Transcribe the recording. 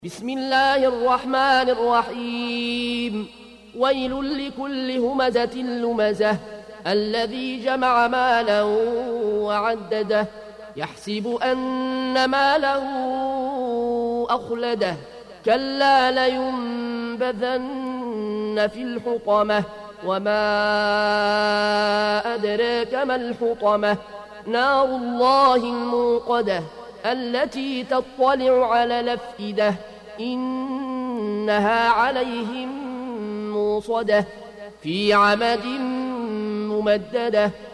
بسم الله الرحمن الرحيم. ويل لكل همزة لمزة الذي جمع مالا وعدده يحسب أن ماله أخلده كلا لينبذن في الحطمة وما أدراك ما الحطمة نار الله الموقدة التي تطلع على الأفئدة إنها عليهم موصدة في عمد ممددة.